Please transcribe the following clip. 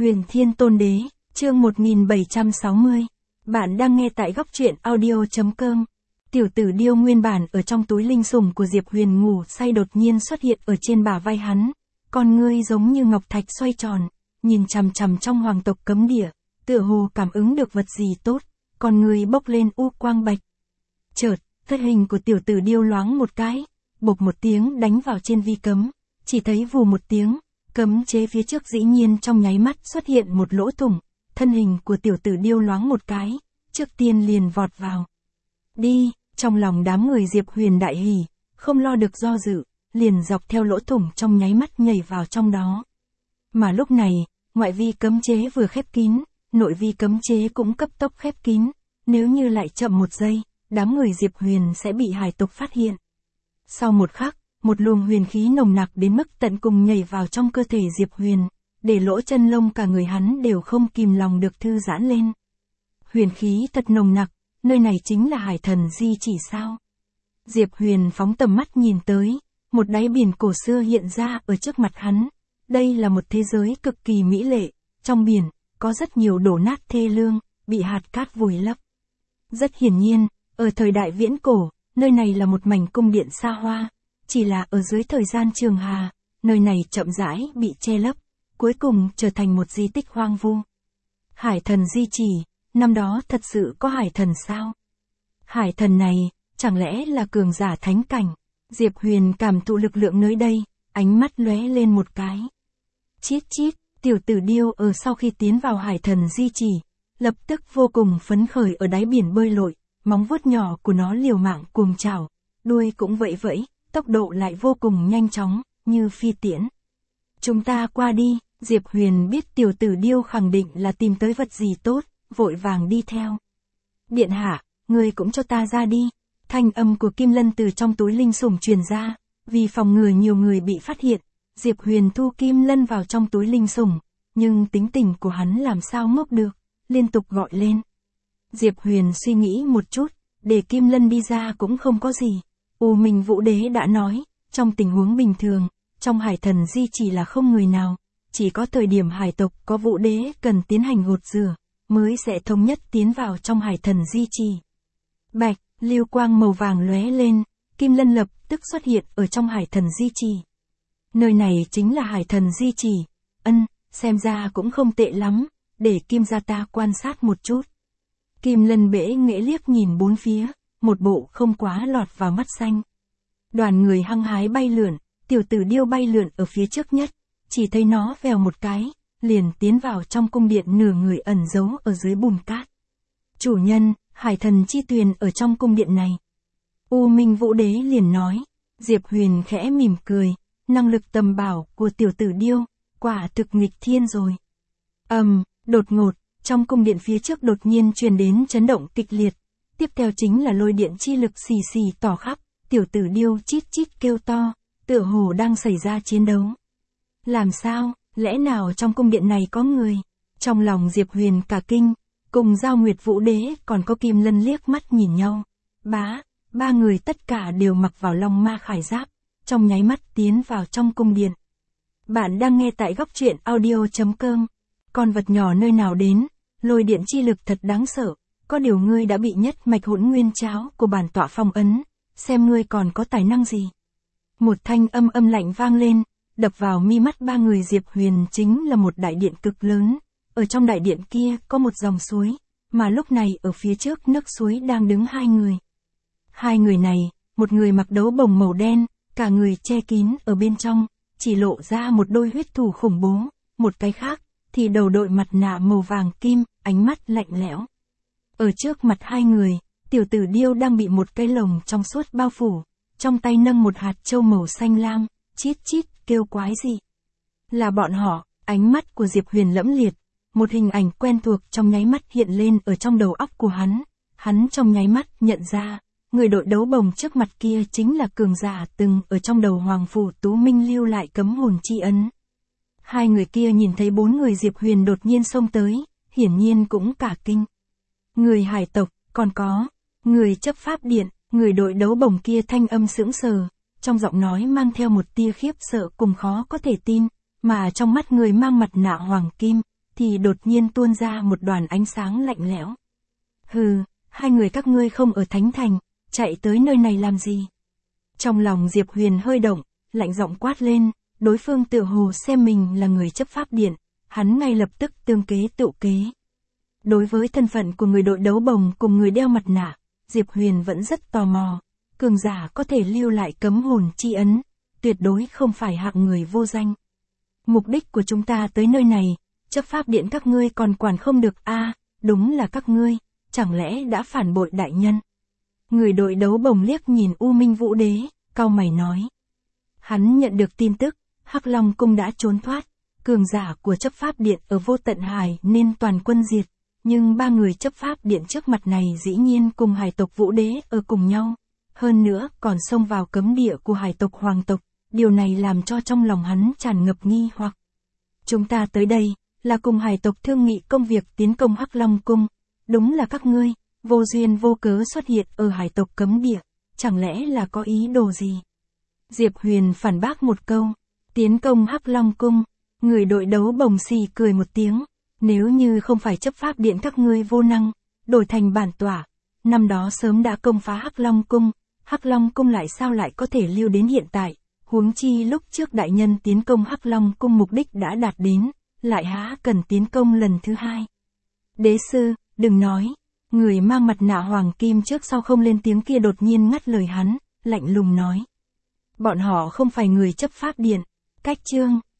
Huyền Thiên Tôn Đế, chương 1760. Bạn đang nghe tại góc truyện audio.com. Tiểu tử điêu nguyên bản ở trong túi linh sủng của Diệp Huyền ngủ say đột nhiên xuất hiện ở trên bả vai hắn. Con ngươi giống như ngọc thạch xoay tròn, nhìn chằm chằm trong hoàng tộc cấm địa, tựa hồ cảm ứng được vật gì tốt, con ngươi bốc lên u quang bạch. Chợt, thân hình của tiểu tử điêu loáng một cái, bộc một tiếng đánh vào trên vi cấm, chỉ thấy vù một tiếng, cấm chế phía trước dĩ nhiên trong nháy mắt xuất hiện một lỗ thủng, thân hình của tiểu tử điêu loáng một cái, trước tiên liền vọt vào. Đi, trong lòng đám người Diệp Huyền đại hỉ, không lo được do dự, liền dọc theo lỗ thủng trong nháy mắt nhảy vào trong đó. Mà lúc này, ngoại vi cấm chế vừa khép kín, nội vi cấm chế cũng cấp tốc khép kín, nếu như lại chậm một giây, đám người Diệp Huyền sẽ bị hải tộc phát hiện. Sau một khắc, một luồng huyền khí nồng nặc đến mức tận cùng nhảy vào trong cơ thể Diệp Huyền, để lỗ chân lông cả người hắn đều không kìm lòng được thư giãn lên. Huyền khí thật nồng nặc, nơi này chính là hải thần di chỉ sao? Diệp Huyền phóng tầm mắt nhìn tới, một đáy biển cổ xưa hiện ra ở trước mặt hắn. Đây là một thế giới cực kỳ mỹ lệ, trong biển, có rất nhiều đổ nát thê lương, bị hạt cát vùi lấp. Rất hiển nhiên, ở thời đại viễn cổ, nơi này là một mảnh cung điện xa hoa, chỉ là ở dưới thời gian Trường Hà, nơi này chậm rãi bị che lấp, cuối cùng trở thành một di tích hoang vu. Hải thần di chỉ, năm đó thật sự có hải thần sao? Hải thần này, chẳng lẽ là cường giả thánh cảnh? Diệp Huyền cảm thụ lực lượng nơi đây, ánh mắt lóe lên một cái. Chít chít, tiểu tử điêu ở sau khi tiến vào hải thần di chỉ, lập tức vô cùng phấn khởi ở đáy biển bơi lội, móng vuốt nhỏ của nó liều mạng cuồng chảo, đuôi cũng vẫy vẫy, tốc độ lại vô cùng nhanh chóng, như phi tiễn. Chúng ta qua đi, Diệp Huyền biết tiểu tử điêu khẳng định là tìm tới vật gì tốt, vội vàng đi theo. Điện hạ, người cũng cho ta ra đi. Thanh âm của Kim Lân từ trong túi linh sủng truyền ra, vì phòng ngừa nhiều người bị phát hiện, Diệp Huyền thu Kim Lân vào trong túi linh sủng, nhưng tính tình của hắn làm sao ngốc được, liên tục gọi lên. Diệp Huyền suy nghĩ một chút, để Kim Lân đi ra cũng không có gì. U Minh Vũ Đế đã nói, trong tình huống bình thường, trong hải thần di chỉ là không người nào, chỉ có thời điểm hải tộc có Vũ Đế cần tiến hành gột rửa, mới sẽ thống nhất tiến vào trong hải thần di chỉ. Bạch, lưu quang màu vàng lóe lên, Kim Lân lập tức xuất hiện ở trong hải thần di chỉ. Nơi này chính là hải thần di chỉ, xem ra cũng không tệ lắm, để Kim gia ta quan sát một chút. Kim Lân bẽ nghệ liếc nhìn bốn phía, một bộ không quá lọt vào mắt xanh. Đoàn người hăng hái bay lượn, tiểu tử điêu bay lượn ở phía trước nhất, chỉ thấy nó vèo một cái, liền tiến vào trong cung điện nửa người ẩn giấu ở dưới bùn cát. Chủ nhân, hải thần chi tuyền ở trong cung điện này. U Minh Vũ Đế liền nói. Diệp Huyền khẽ mỉm cười, năng lực tầm bảo của tiểu tử điêu, quả thực nghịch thiên rồi. Đột ngột, trong cung điện phía trước đột nhiên truyền đến chấn động kịch liệt, tiếp theo chính là lôi điện chi lực xì xì tỏ khắp, tiểu tử điêu chít chít kêu to, tựa hồ đang xảy ra chiến đấu. Làm sao, lẽ nào trong cung điện này có người? Trong lòng Diệp Huyền cả kinh, cùng Giao Nguyệt Vũ Đế còn có Kim Lân liếc mắt nhìn nhau. Ba người tất cả đều mặc vào long ma khải giáp, trong nháy mắt tiến vào trong cung điện. Bạn đang nghe tại góc truyện audio.com. Con vật nhỏ nơi nào đến, lôi điện chi lực thật đáng sợ, có điều ngươi đã bị nhất mạch hỗn nguyên cháo của bản tọa phong ấn, xem ngươi còn có tài năng gì. Một thanh âm lạnh vang lên, đập vào mi mắt ba người Diệp Huyền chính là một đại điện cực lớn, ở trong đại điện kia có một dòng suối, mà lúc này ở phía trước nước suối đang đứng hai người. Hai người này, một người mặc đấu bồng màu đen, cả người che kín ở bên trong, chỉ lộ ra một đôi huyết thủ khủng bố, một cái khác thì đầu đội mặt nạ màu vàng kim, ánh mắt lạnh lẽo. Ở trước mặt hai người, tiểu tử điêu đang bị một cái lồng trong suốt bao phủ, trong tay nâng một hạt châu màu xanh lam, chít chít kêu quái gì. Là bọn họ, ánh mắt của Diệp Huyền lẫm liệt, một hình ảnh quen thuộc trong nháy mắt hiện lên ở trong đầu óc của hắn trong nháy mắt nhận ra, người đội đấu bồng trước mặt kia chính là cường giả từng ở trong đầu Hoàng Phủ Tú Minh lưu lại cấm hồn chi ấn. Hai người kia nhìn thấy bốn người Diệp Huyền đột nhiên xông tới, hiển nhiên cũng cả kinh. Người hải tộc, còn có người chấp pháp điện, người đội đấu bồng kia thanh âm sững sờ, trong giọng nói mang theo một tia khiếp sợ cùng khó có thể tin, mà trong mắt người mang mặt nạ hoàng kim, thì đột nhiên tuôn ra một đoàn ánh sáng lạnh lẽo. Hừ, hai người các ngươi không ở Thánh Thành, chạy tới nơi này làm gì? Trong lòng Diệp Huyền hơi động, lạnh giọng quát lên, đối phương tựa hồ xem mình là người chấp pháp điện, hắn ngay lập tức tương kế tựu kế. Đối với thân phận của người đội đấu bồng cùng người đeo mặt nạ, Diệp Huyền vẫn rất tò mò, cường giả có thể lưu lại cấm hồn chi ấn, tuyệt đối không phải hạng người vô danh. Mục đích của chúng ta tới nơi này, chấp pháp điện các ngươi còn quản không được đúng là các ngươi, chẳng lẽ đã phản bội đại nhân? Người đội đấu bồng liếc nhìn U Minh Vũ Đế, cau mày nói. Hắn nhận được tin tức, Hắc Long Cung đã trốn thoát, cường giả của chấp pháp điện ở Vô Tận Hải nên toàn quân diệt, nhưng ba người chấp pháp điện trước mặt này dĩ nhiên cùng hải tộc Vũ Đế ở cùng nhau, hơn nữa còn xông vào cấm địa của hải tộc Hoàng tộc, điều này làm cho trong lòng hắn tràn ngập nghi hoặc. Chúng ta tới đây, là cùng hải tộc thương nghị công việc tiến công Hắc Long Cung, đúng là các ngươi, vô duyên vô cớ xuất hiện ở hải tộc cấm địa, chẳng lẽ là có ý đồ gì? Diệp Huyền phản bác một câu, tiến công Hắc Long Cung, người đội đấu bồng xì cười một tiếng, nếu như không phải chấp pháp điện các ngươi vô năng, đổi thành bản tỏa, năm đó sớm đã công phá Hắc Long Cung lại sao lại có thể lưu đến hiện tại, huống chi lúc trước đại nhân tiến công Hắc Long Cung mục đích đã đạt đến, lại há cần tiến công lần thứ hai. Đế sư, đừng nói, người mang mặt nạ hoàng kim trước sau không lên tiếng kia đột nhiên ngắt lời hắn, lạnh lùng nói. Bọn họ không phải người chấp pháp điện, cách chương.